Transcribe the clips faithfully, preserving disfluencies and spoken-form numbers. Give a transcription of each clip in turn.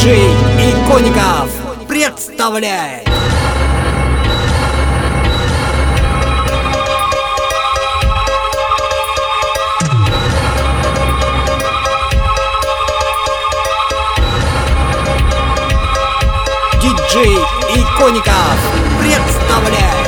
Диджей Икоников представляет Диджей Икоников представляет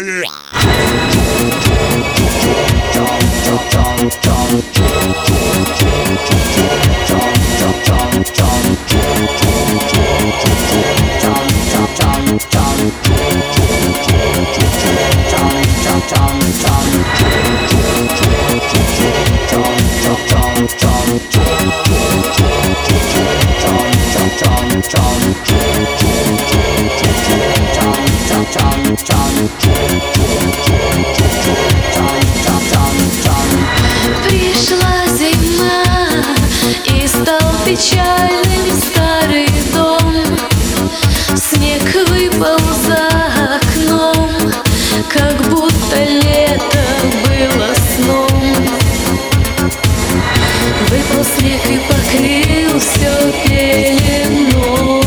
Поехали! Пришла зима, и стал печальным старый дом. Снег выпал за окном, как будто лето было сном. Выпал снег и покрыл все пеленою.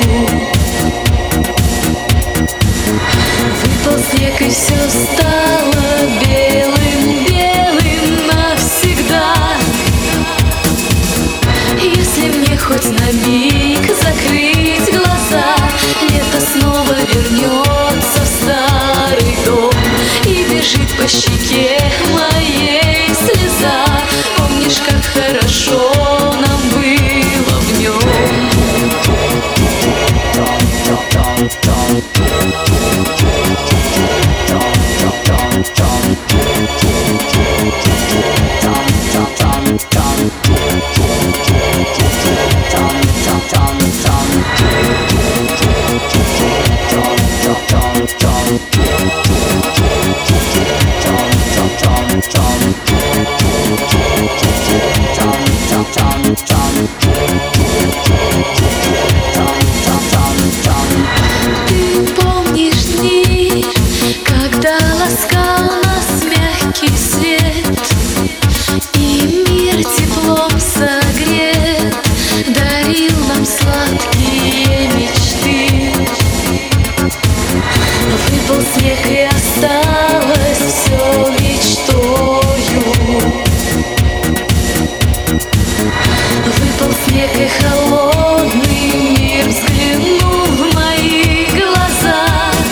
Выпал снег и все стало белым, белым навсегда. Если мне хоть на миг закрыть глаза, лето снова вернется в старый дом и бежит по щеке моей слеза. Помнишь, как хорошо нам было в нем? Ты помнишь дни, когда ласкал нас мягкий свет, и мир теплом согрет, дарил нам сладкие мечты. Выпал снег и осталось все мечтою. Выпал снег и холодный мир взглянул в мои глаза.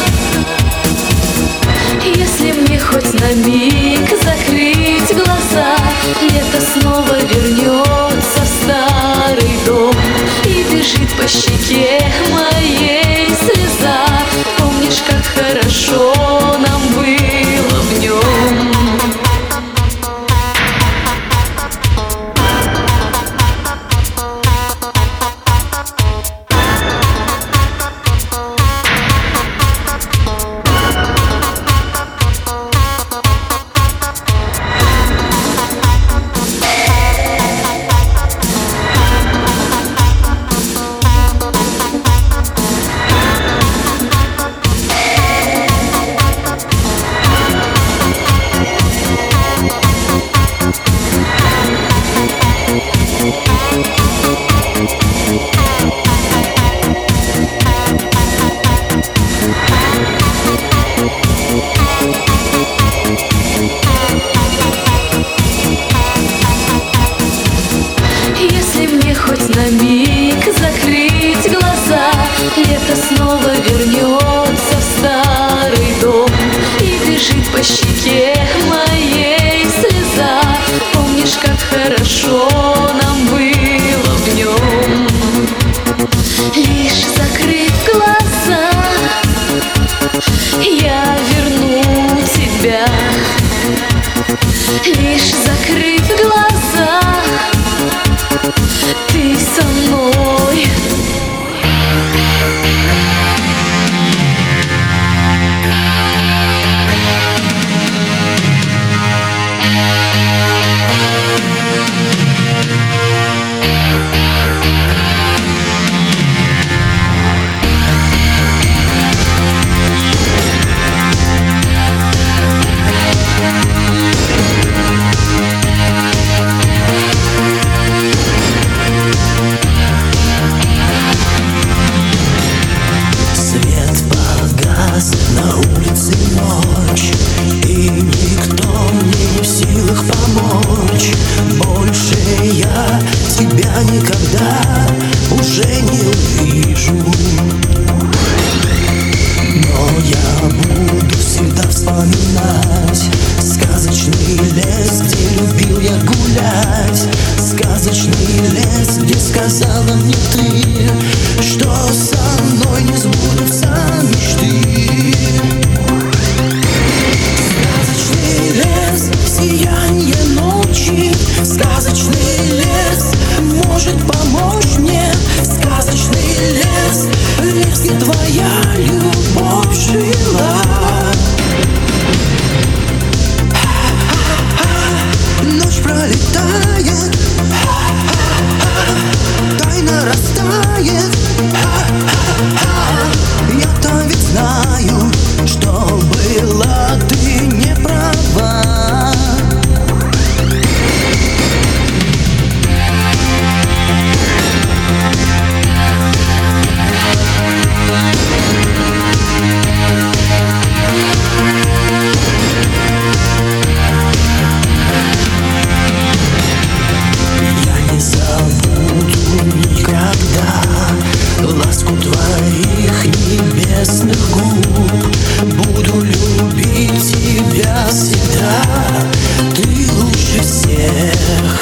Если мне хоть на миг закрыть глаза, лето снова вернется в старый дом и бежит по щеке моей слеза. Помнишь, как хорошо нам было в нем? что со мной не сбудутся мечты. Сказочный лес, сияние ночи, сказочный лес может помочь мне. Сказочный лес, лес, где твоя любовь жила. Ночь пролетает, тайна растает. Я-то ведь знаю, что было, ты не права. Я не забуду никогда ласку твоих небесных губ. Буду любить тебя всегда, ты лучше всех.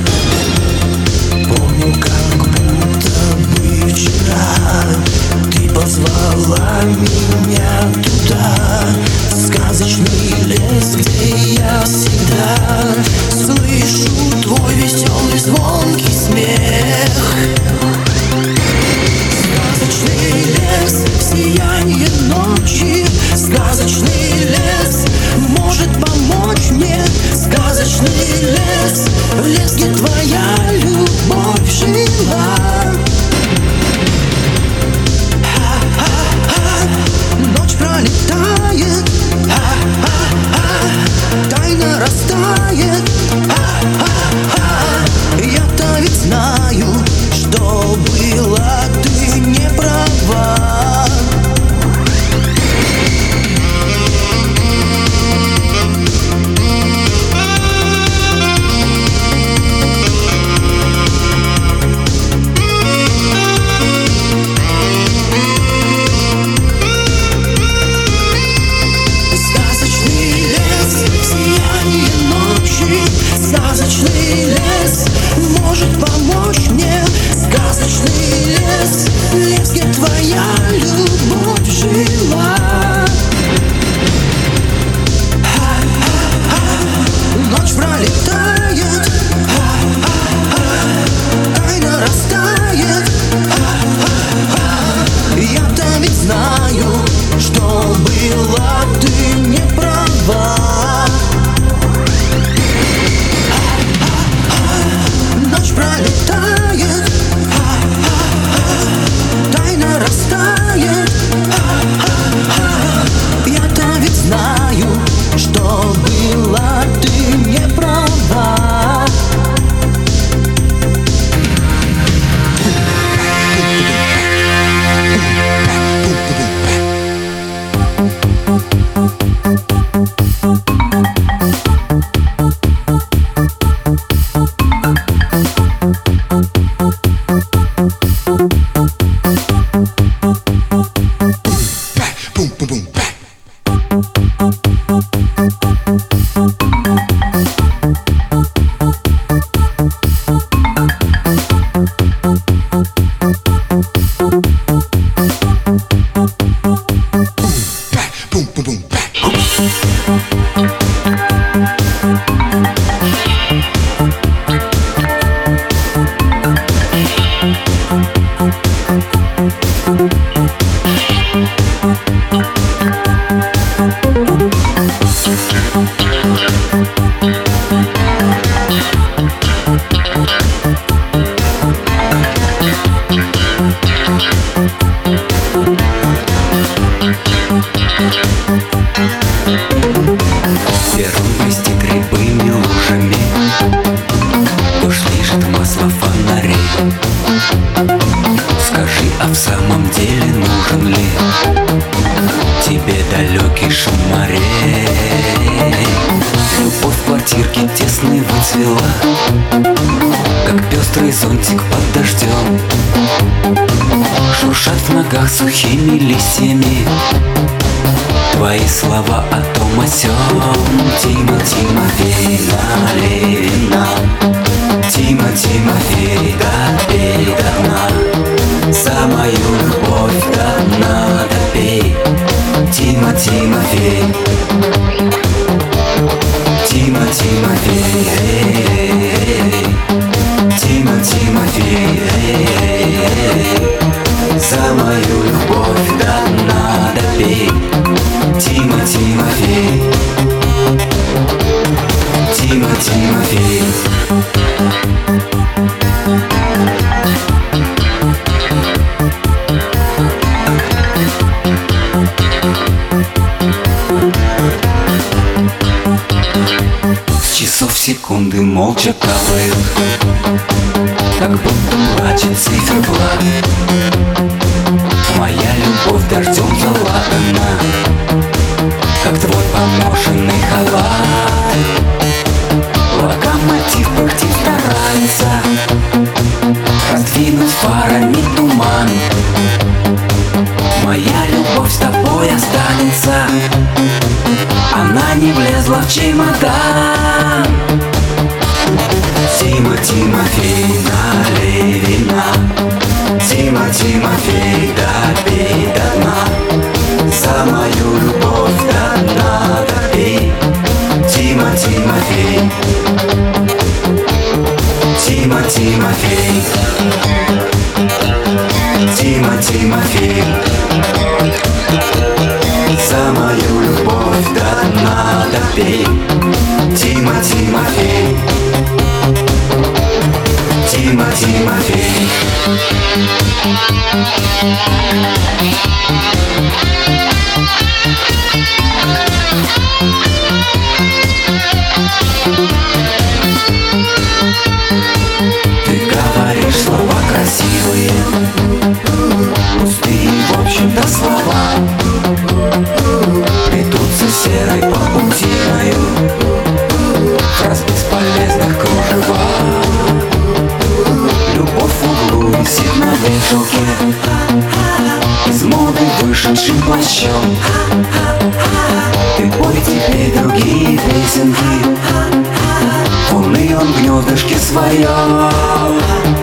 Помню, как будто бы вчера ты позвала меня туда, в сказочный лес, где я всегда слышу твой веселый звонкий смех. Сказочный лес, сияние ночи, сказочный лес может помочь мне. Сказочный лес, лес, где твоя любовь жила. Ночь пролетает, тайна растает. Я-то ведь знаю, что было, ты не права. Сказочный лес может помочь мне. Сказочный лес, лес, где твоя любовь жила. Ночь пролетает, тайна растает. Я-то ведь знаю, что было, ты не права. Ночь пролетает, тайна растает. Я-то ведь знаю, что было, ты не права. Беру вместе грибыми лужами, дождь лижет масло фонарей. Скажи, а в самом деле нужен ли тебе далекий шум морей? Любовь в квартирке тесной выцвела, как пестрый зонтик под дождем. Шуршат в ногах сухими листьями твои слова о том о сём. Тима, Тимофей, налей вина. Тима, Тимофей, допей до дна. Самая мою любовь до дна допей. Тима Тимофей, Тима Тимофей. С часов секунды молча капают, как будто плачет циферблат. Моя любовь дождем заладана, как твой поношенный халат. Локомотив пыхтит старается раздвинуть фарами туман. Моя любовь с тобой останется, она не влезла в чемодан. Тима Тимофей, налей вина. Тима Тимофей, допей до дна. За мою любовь до дна допей. Тима Тимофей, Тима Тимофей, Тима Тимофей. За мою любовь до дна допей. Тима Тимофей, Тима Тимофей. Ты говоришь слова красивые, пустые, в общем-то, слова. Плетутся серой паутиною фраз бесполезных кружева. Любовь в углу висит на вешалке, из моды вышедшим плащом. Ты пой теперь другие песенки в унылом гнездышке своем.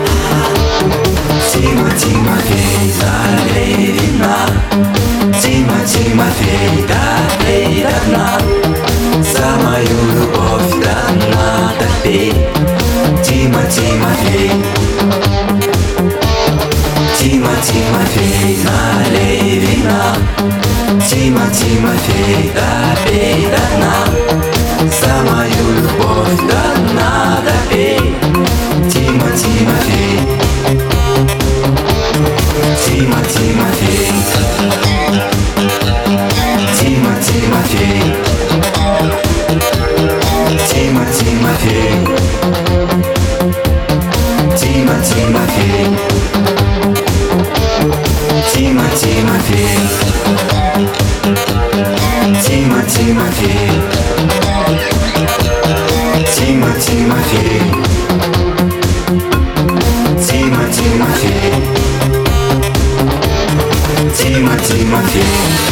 Тима Тимофей, налей вина. Тима Тимофей, допей до дна. За мою любовь до дна допей. Тима Тимофей, Тима Тимофей, налей вина. Тима Тимофей, допей до дна. За мою любовь до дна допей. Тима Тимофей, Тима Тимофей, Тима Тимофей, Тима Тимофей, Тима Тимофей, Тима Тимофей, Тима Тимофей, Тима Тимофей, Тима Тимофей, Тима Тимофей.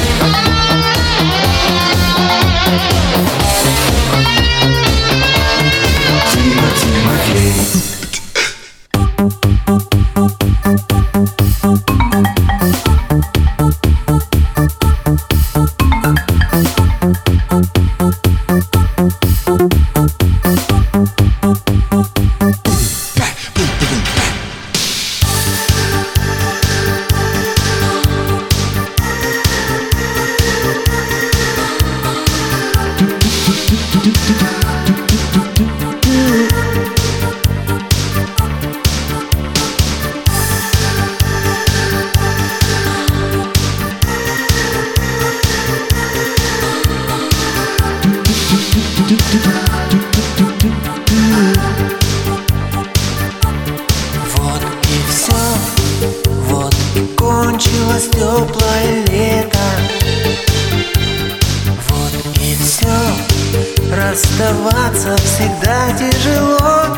Тима Тимофей. Вот и все, вот и кончилось теплое лето. Вот и все, расставаться всегда тяжело.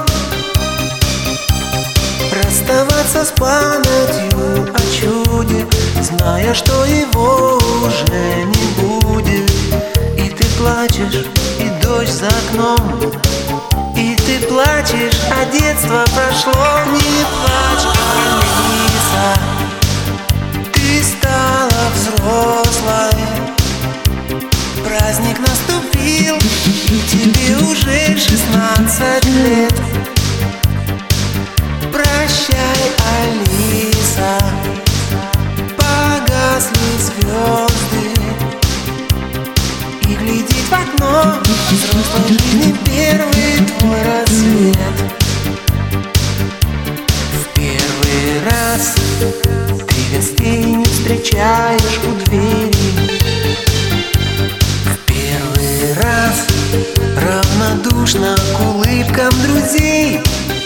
Расставаться с памятью о чуде, зная, что его уже не будет. И ты плачешь, и дождь за окном, и ты плачешь, а детство прошло. Не плачь, Алиса, ты стала взрослой. Праздник наступил, и тебе уже шестнадцать лет. Прощай, Алиса, взрослой жизни первый твой рассвет. В первый раз ты гостей не встречаешь у двери. В первый раз равнодушна к улыбкам друзей.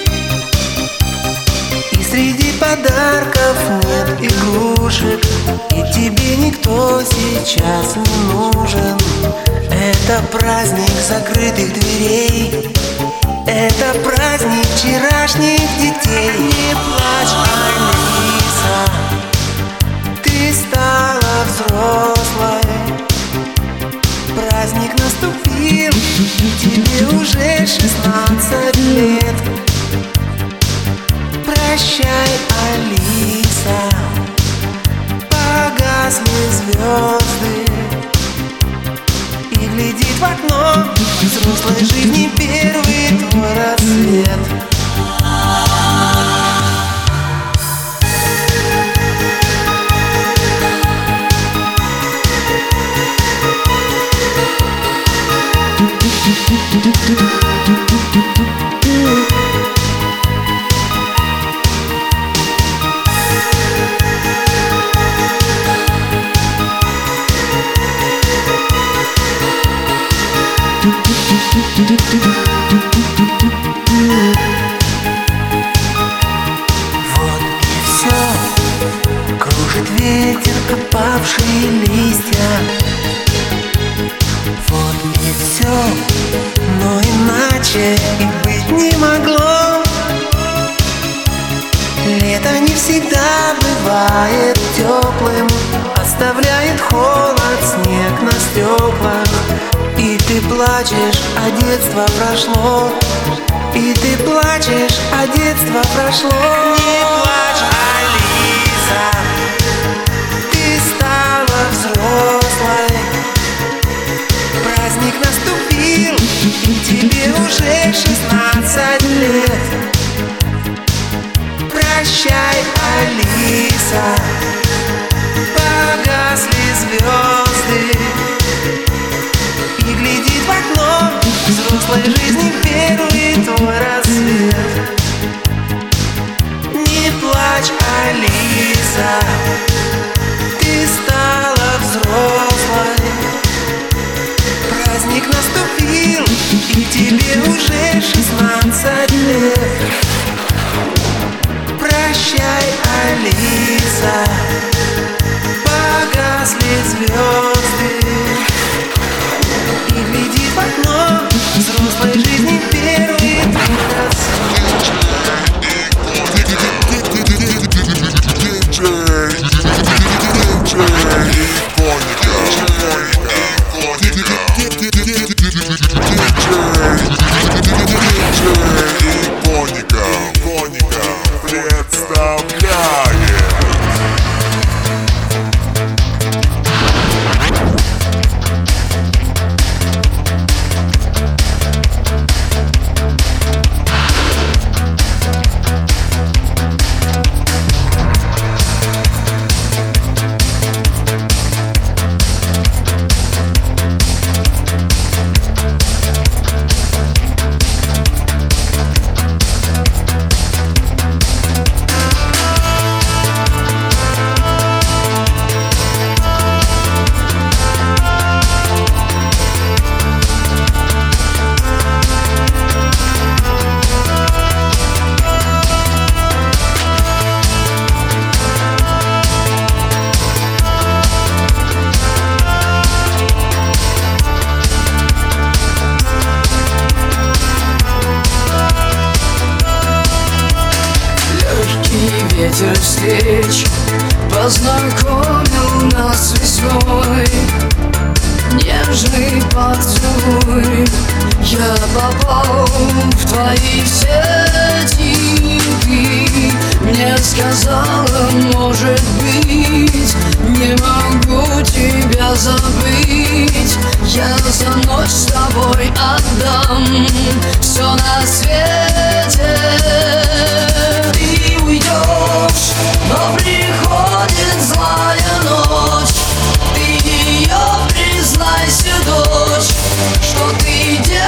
И среди подарков нет игрушек, и тебе никто сейчас не нужен. Это праздник закрытых дверей, это праздник вчерашних детей. Не плачь, Алиса, ты стала взрослой. Праздник наступил, тебе уже шестнадцать лет. Прощай, Алиса, погасли звезды. И глядит в окно взрослой жизни первый твой рассвет. Вот и все, кружит ветер опавшие листья. Вот и все, но иначе и быть не могло. Лето не всегда бывает теплым, оставляет холод, снег на стеклах. И ты плачешь, а детство прошло. И ты плачешь, а детство прошло. Не плачь, Алиса, ты стала взрослой. Праздник наступил, и тебе уже шестнадцать лет. Прощай, Алиса, погасли звезды. И глядит в окно взрослой жизни первый твой рассвет. Не плачь, Алиса, ты стала взрослой. Праздник наступил, и тебе уже шестнадцать лет. Прощай, Алиса, погасли звезды. И глядит в окно взрослой жизни первый твой рассвет. Ветер встреч познакомил нас весной. Нежный поцелуй, я попал в твои сети. Ты мне сказала, может быть, не могу тебя забыть. Я за ночь с тобой отдам все на свете. Ты уйдешь, но приходит злая ночь. Ты ее, признайся, дочь, что ты делаешь.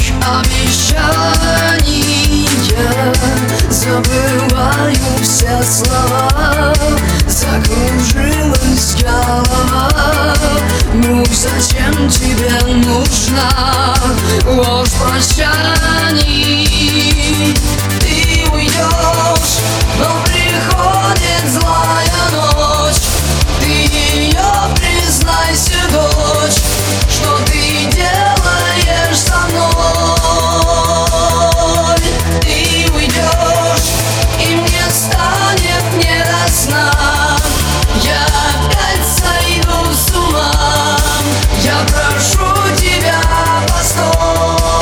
обещания, забываю все слова, закружилась голова. Ну зачем тебе нужна ложь прощаний? Ты уйдешь, но приходит злая ночь. Ты ее признайся, дочь, что ты делаешь со мной. Ты уйдешь, и мне станет не до сна. Я опять сойду с ума. Я прошу тебя, постой.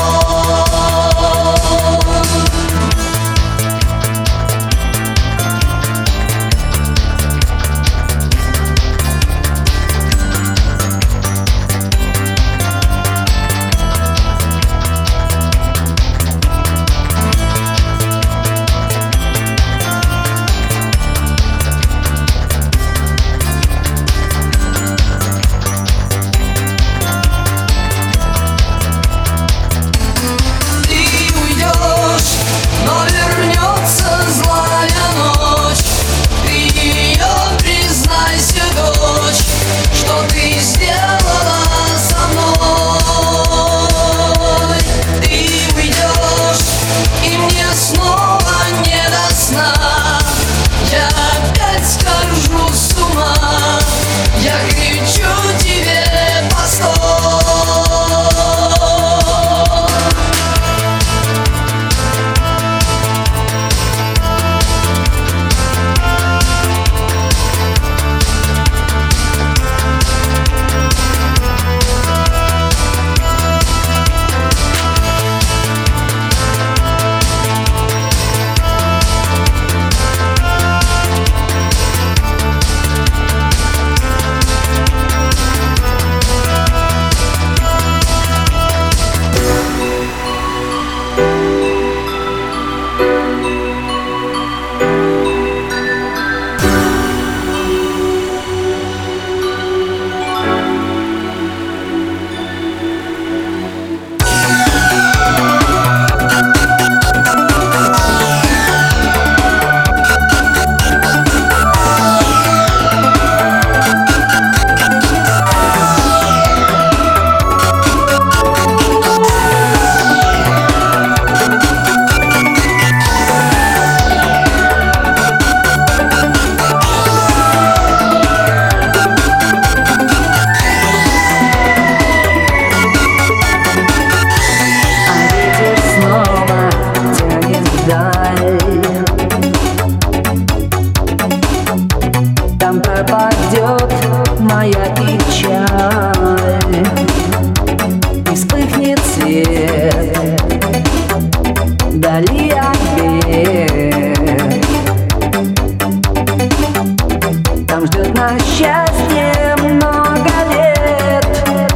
Пропадет моя печаль, и вспыхнет свет вдали обед. Там ждет на счастье много лет.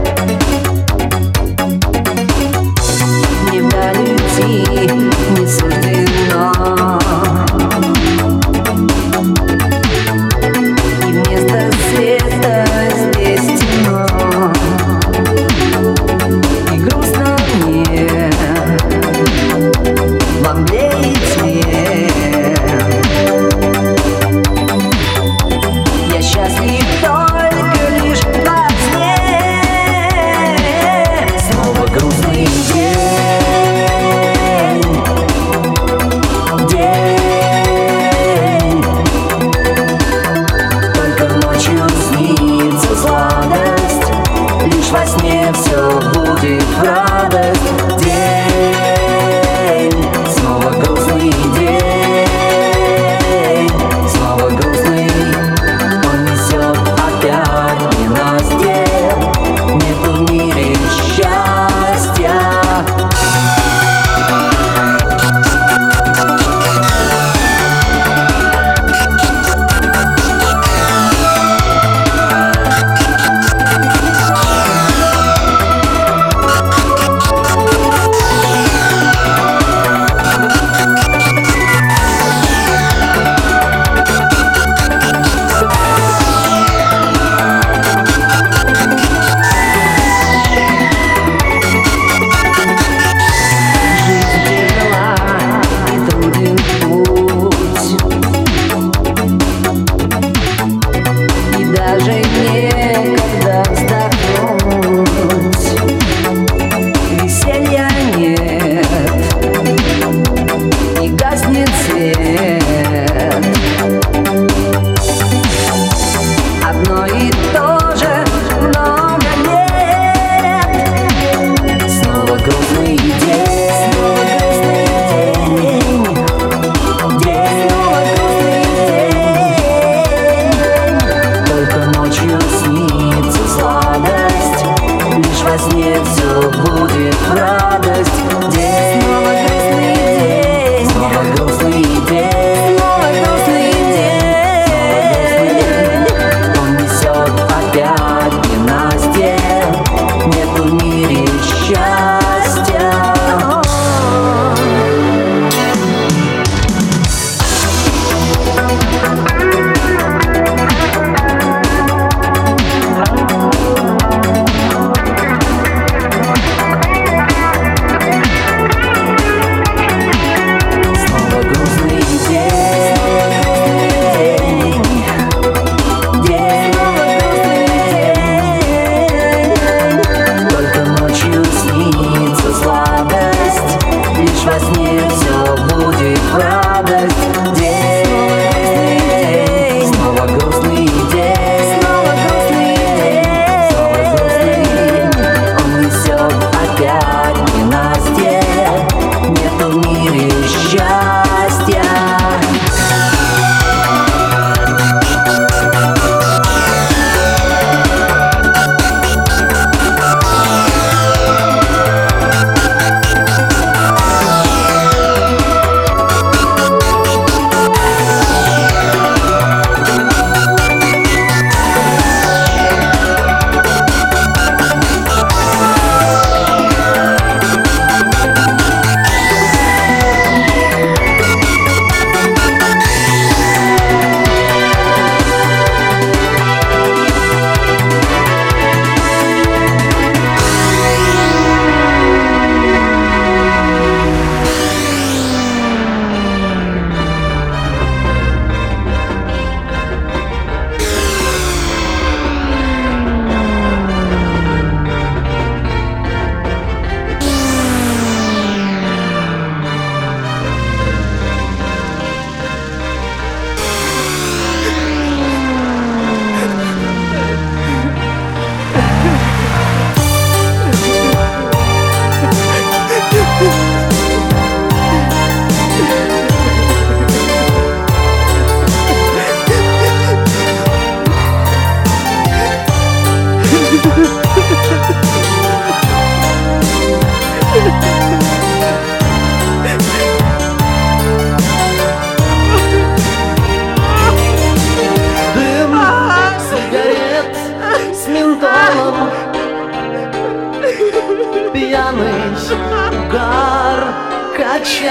Не вдаль уйти не суждено. Света здесь темно, и грустно мне во мгле и тьме. Я счастлив только лишь во сне. Снова грустный день, день. Только ночью снится сладость, лишь во сне все будет в радость. День, снова грустный день, снова грустный. Он несет опять ненастье, нету в мире счастья.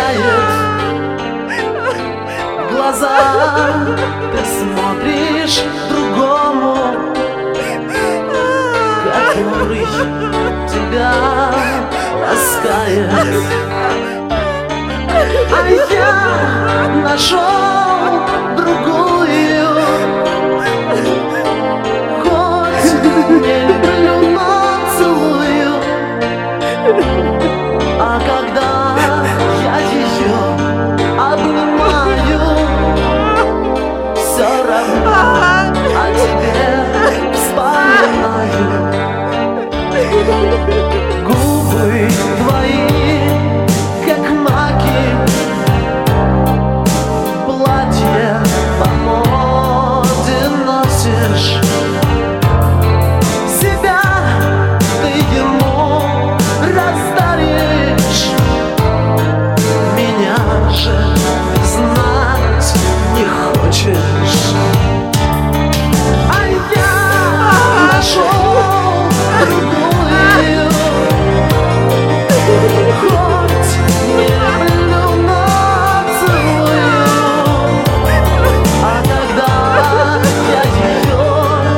сияет глаза, ты смотришь другому, который тебя ласкает. А я нашел другую, хоть не люблю, но целую. А когда я ее обнимаю, все равно о тебе вспоминаю. Губы твои, как маки, платье по моде носишь. Себя ты ему раздаришь, меня же знать не хочешь. А я нашел другую, хоть не люблю, но целую. А когда я ее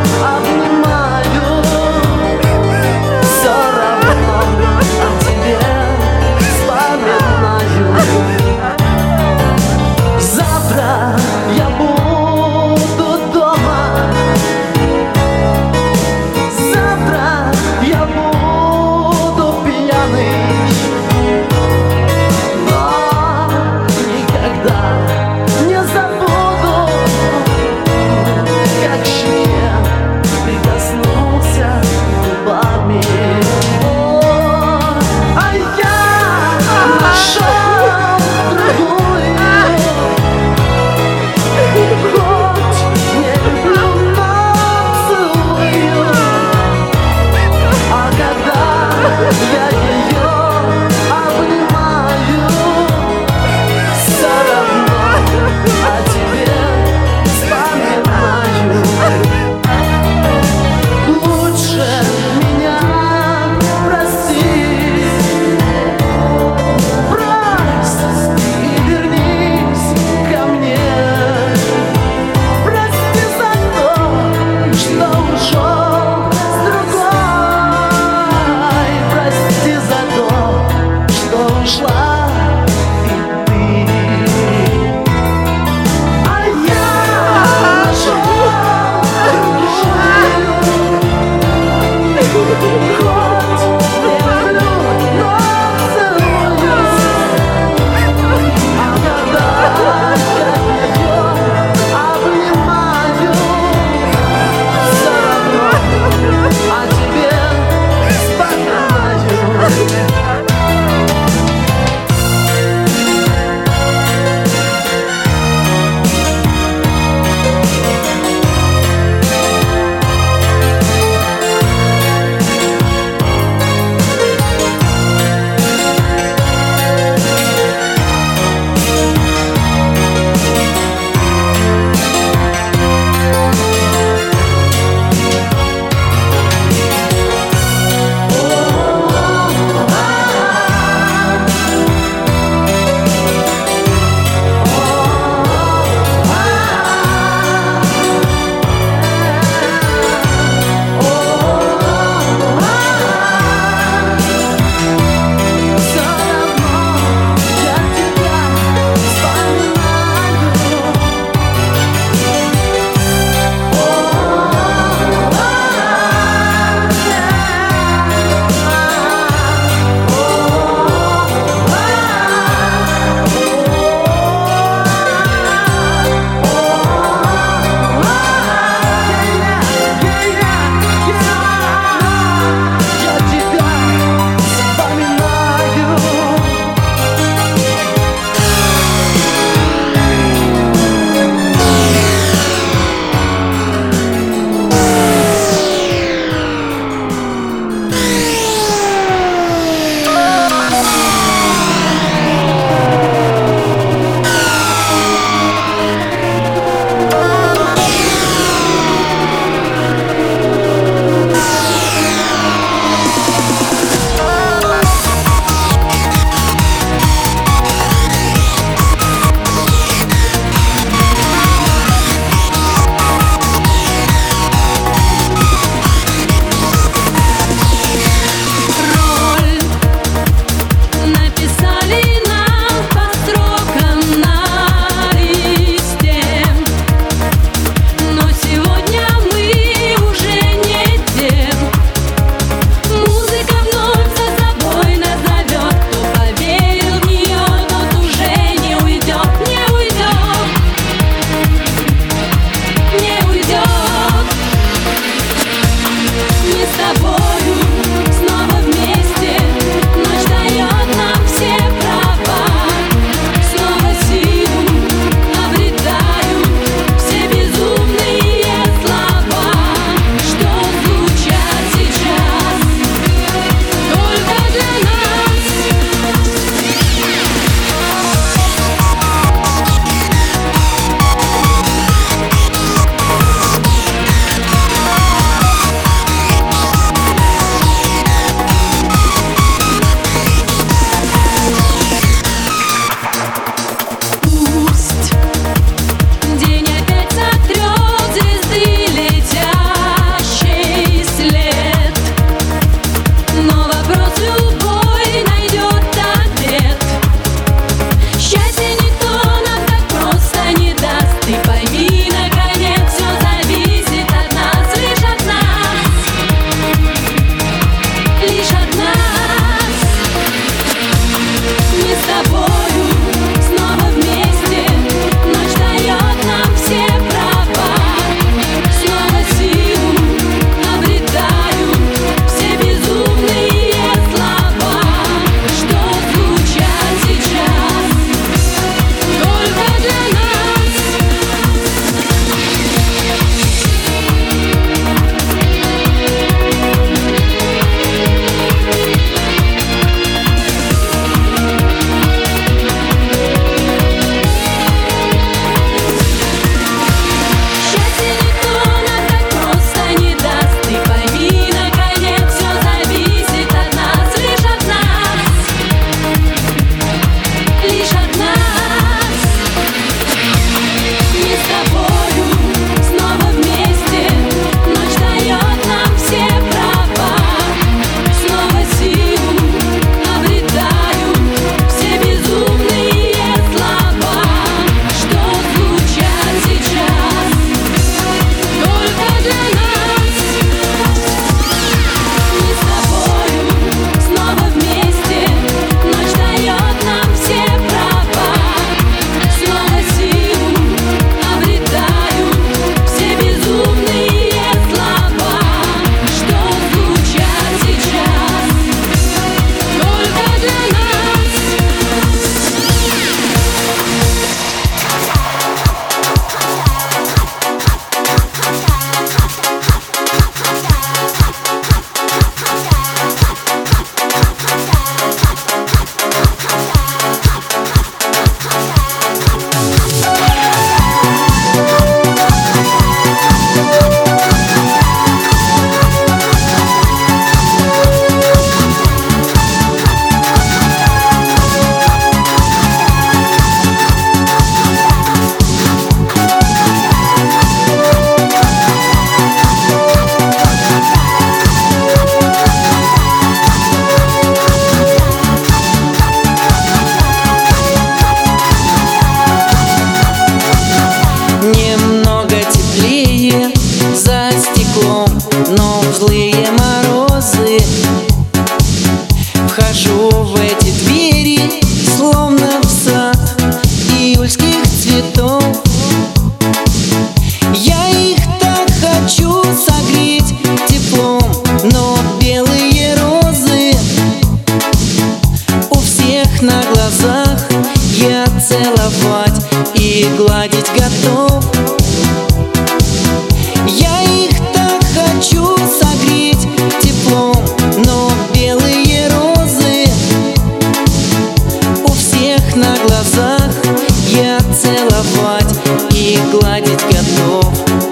но в злые морозы вхожу в эти двери, словно в сад июльских цветов. Я их так хочу согреть теплом, но белые розы у всех на глазах я целовать и гладить готов. Я их так хочу согреть теплом, но белые розы у всех на глазах я целовать и гладить готов.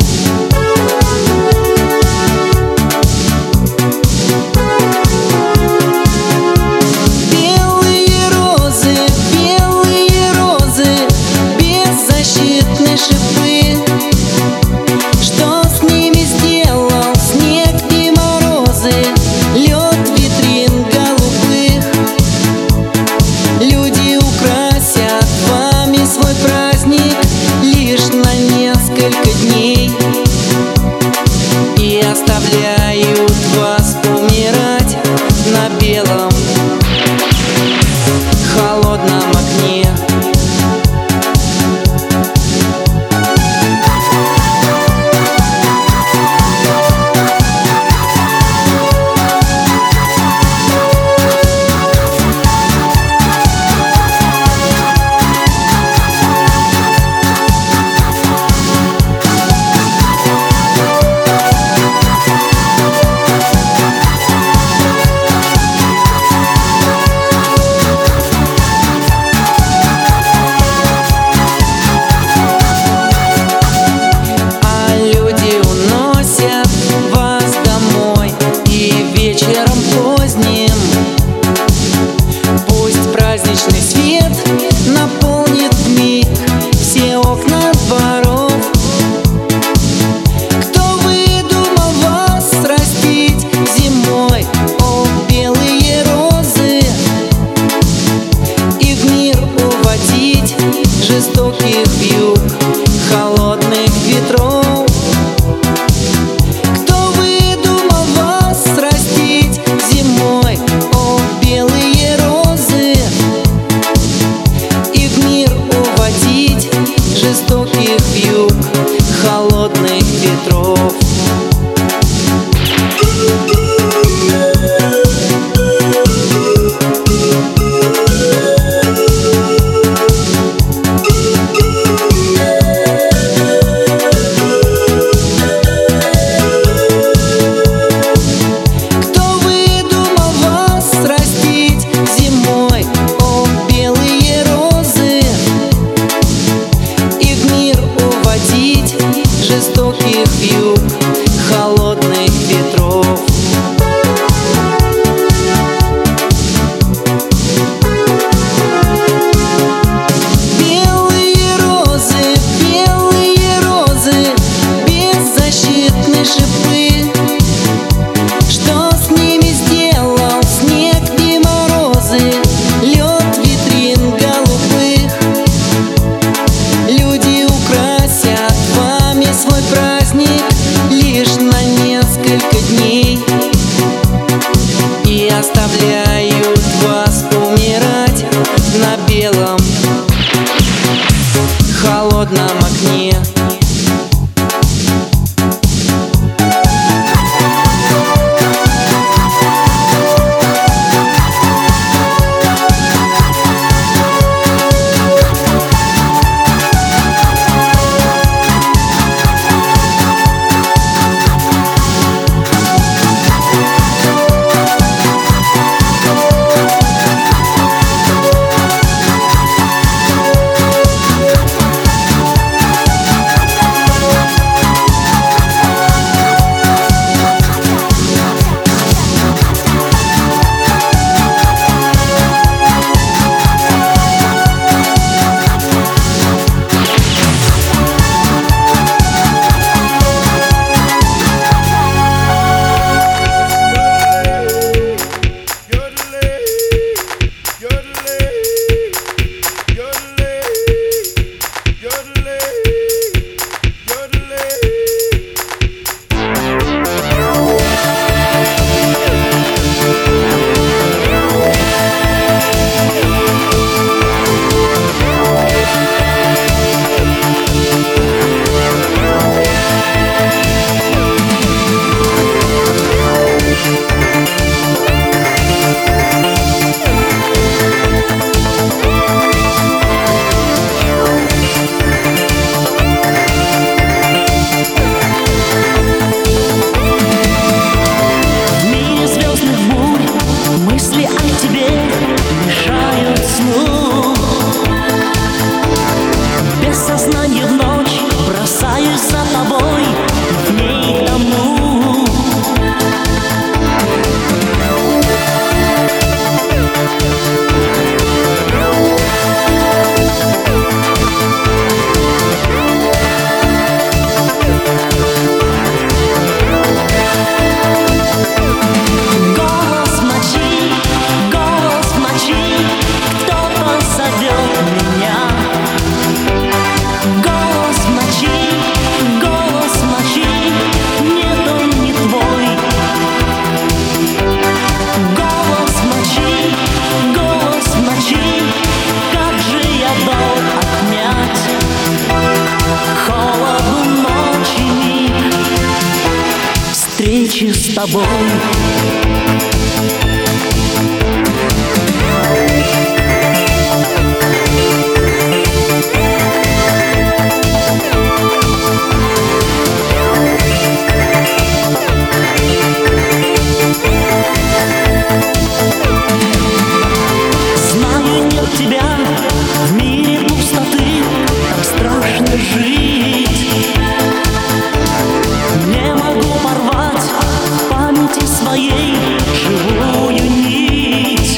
Белые розы, белые розы, беззащитные шипы. Что с ними сделал снег и морозы, лед витрин голубых? Люди украсят вами свой праздник лишь на несколько дней и оставляют вас умирать на белом холодном окне. А люди уносят вас домой и вечером поздним пусть праздничный свет наполнит вмиг все окна дворов. Кто выдумал вас растить зимой, о белые розы, и в мир уводить жестоких вьюг холодных ветров? Кто выдумал вас растить зимой, о белые розы, и в мир уводить жестоких вьюг холодных ветров? Кто выдумал вас растить зимой, о белые розы, и в мир уводить жестоких вьюг холодных ветров? Белые розы, белые розы, беззащитные шипы. Что с ними сделал снег и морозы, лед витрин голубых? Люди украсят вами свой праздник лишь на несколько дней и оставляют вас умирать на белом холодном окне. встречи с тобой. Знаю, нет тебя в мире пустоты, так страшно жить. Не могу порвать в памяти своей живую нить.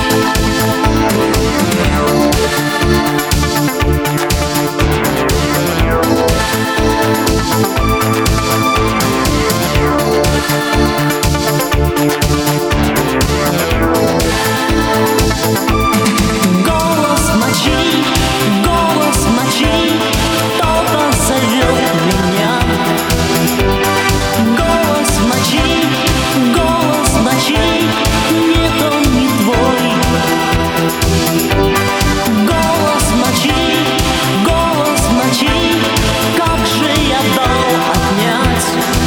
Голос ночи, голос ночи, кто-то зовет меня. Голос ночи, голос ночи, нет, он не твой. Голос ночи, голос ночи, как же я дал отнять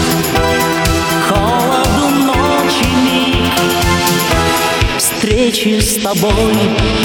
холоду ночи миг встречи с тобой.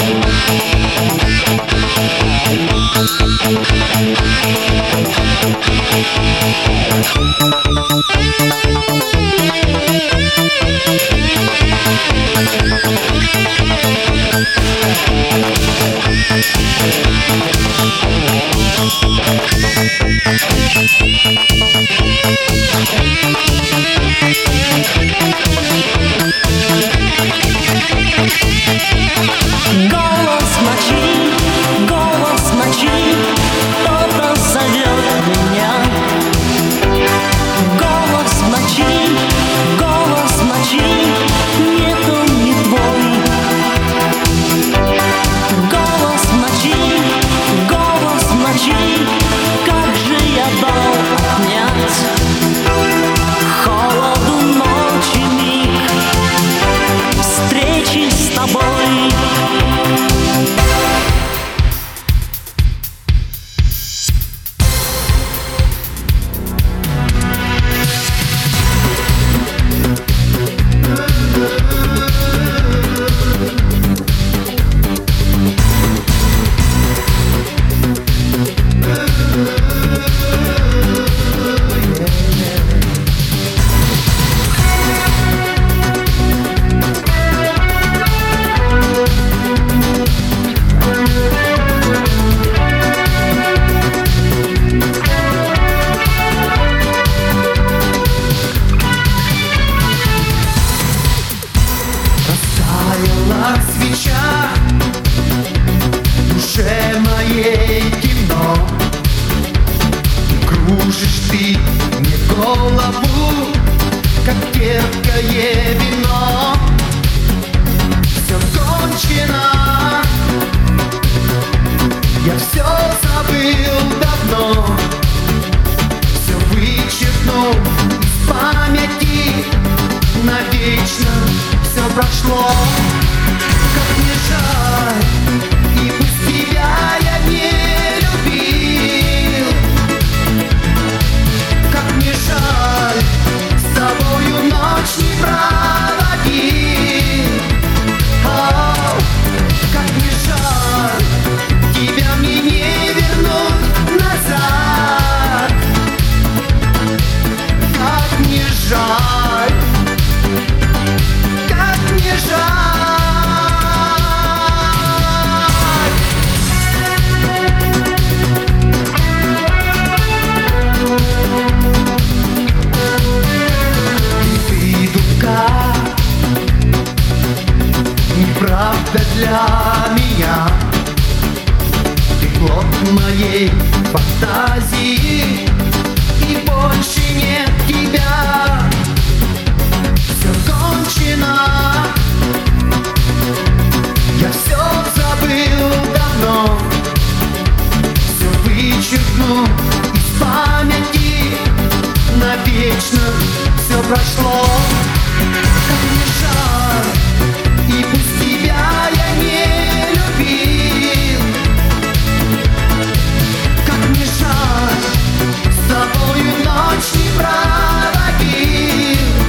Голос ночи, голос ночи, кто-то зовет меня. Голос ночи, голос ночи, нет, он не твой. Голос ночи, голос ночи, как же я дал отнять холоду ночи миг встречи с тобой. Растаяла свеча в душе моей темно. Кружишь ты мне голову, как терпкое вино. Все кончено, я все забыл давно. Все вычеркнул из памяти навечно. Все прошло, как мне жаль, и пусть тебя я не любил. Как мне жаль, с тобою ночь не проводил. О, как мне жаль, тебя мне не вернуть назад. Как мне жаль, как мне жаль. Ты дуга, неправда для меня. Ты плод моей фантазии, и больше нет тебя. Все кончено, я все забыл давно. Все вычеркну из памяти навечно. Все прошло, как мне жаль, и пусть тебя я не любил. Как мне жаль, с тобою ночь не проводил.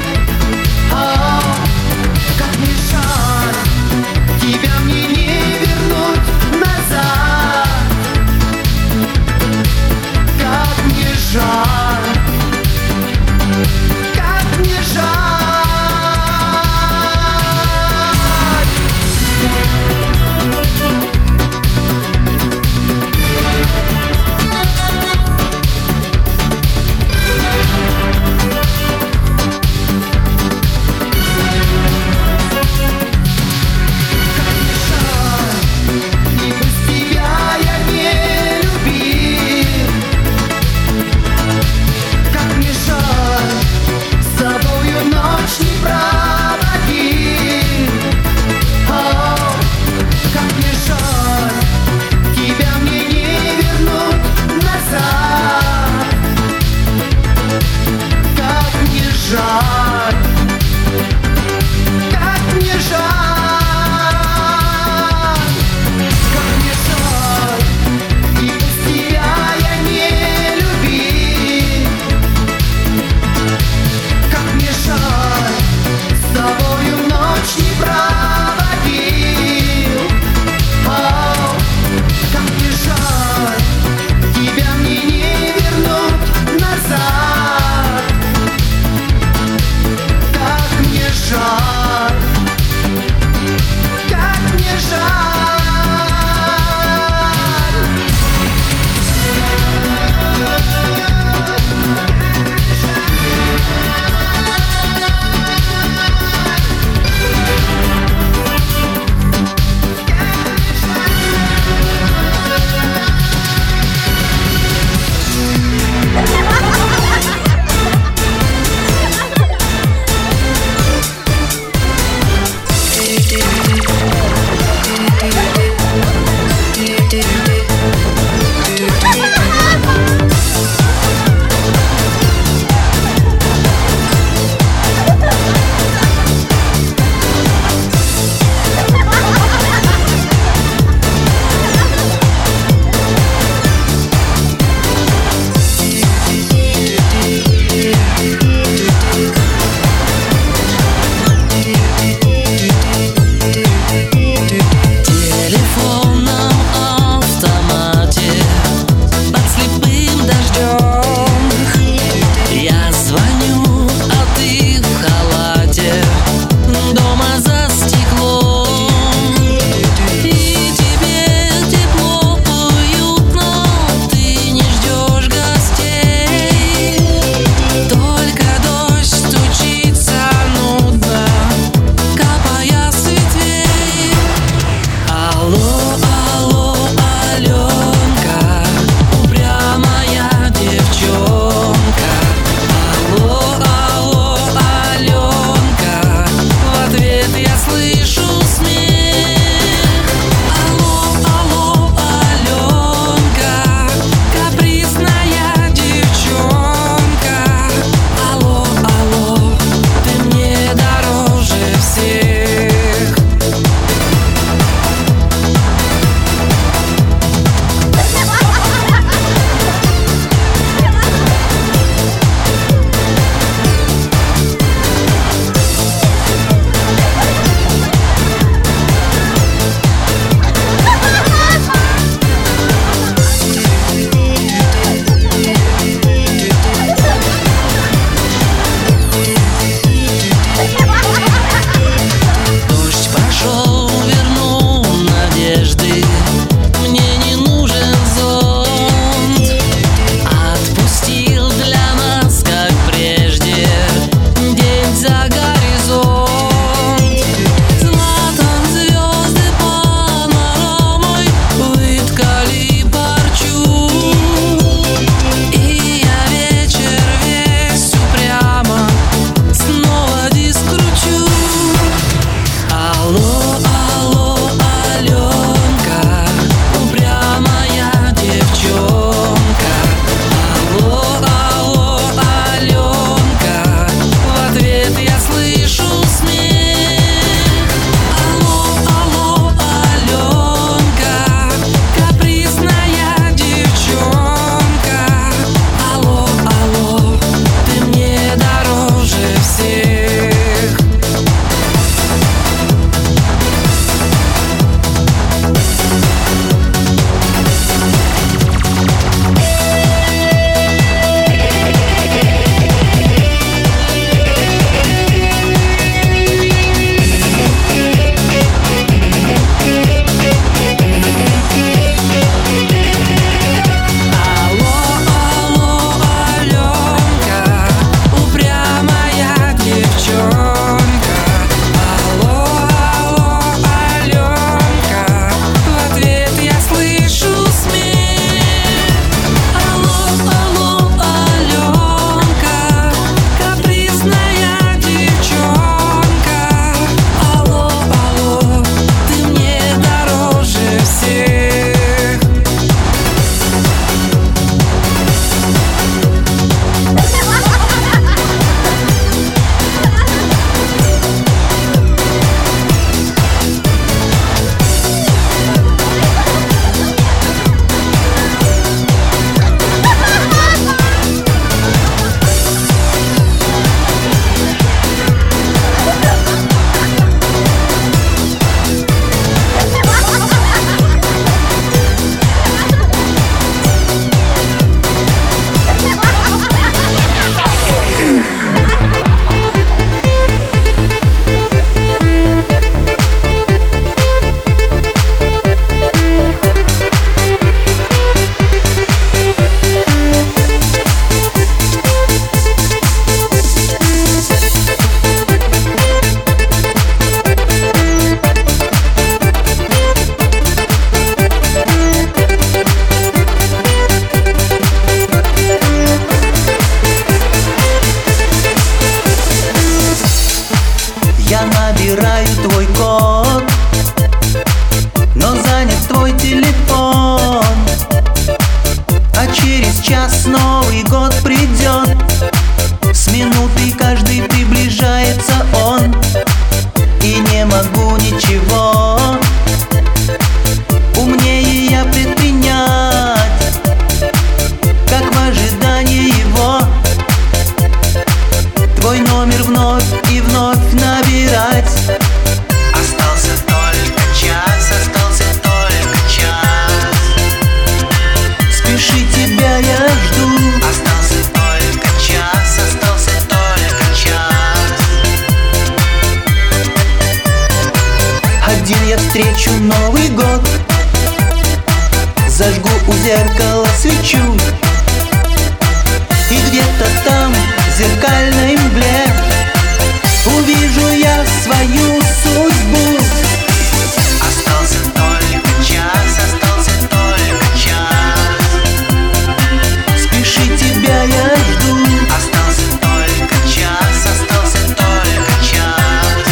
вновь и вновь набирать. Остался только час, остался только час. Спеши, тебя я жду. Остался только час, остался только час. Один я встречу Новый год, зажгу у зеркала свечу, и где-то там, в зеркальной мгле, увижу я свою судьбу. Остался только час, остался только час. Спеши, тебя я жду. Остался только час, остался только час.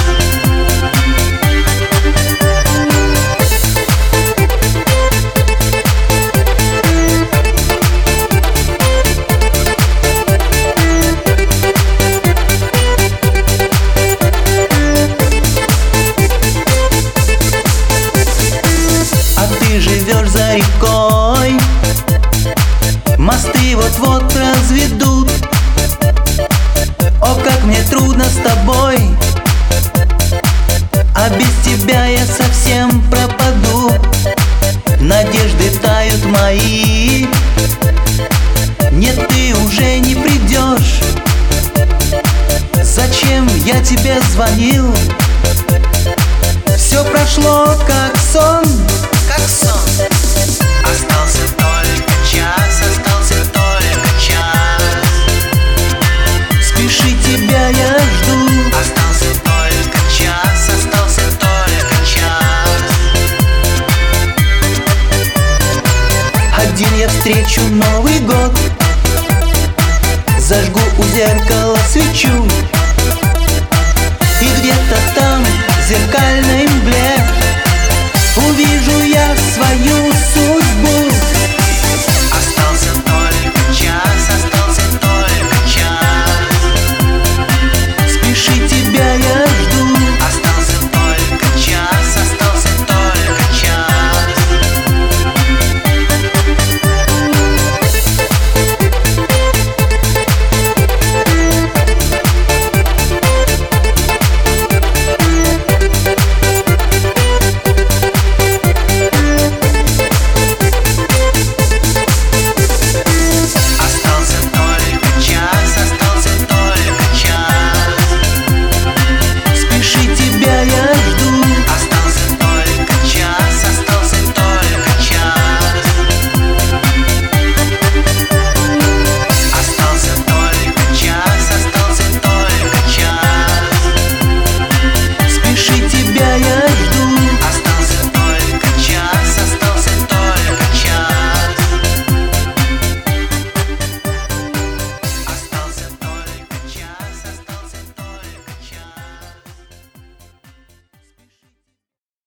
А ты живешь за рекой, мосты вот-вот разведут. О, как мне трудно с тобой, а без тебя я совсем пропаду. Надежды тают мои, нет, ты уже не придешь. Зачем я тебе звонил? Все прошло как сон. Как сон. Остался только час, остался только час. Спеши, тебя я жду. Остался только час, остался только час. Один я встречу Новый год, зажгу у зеркала свечу,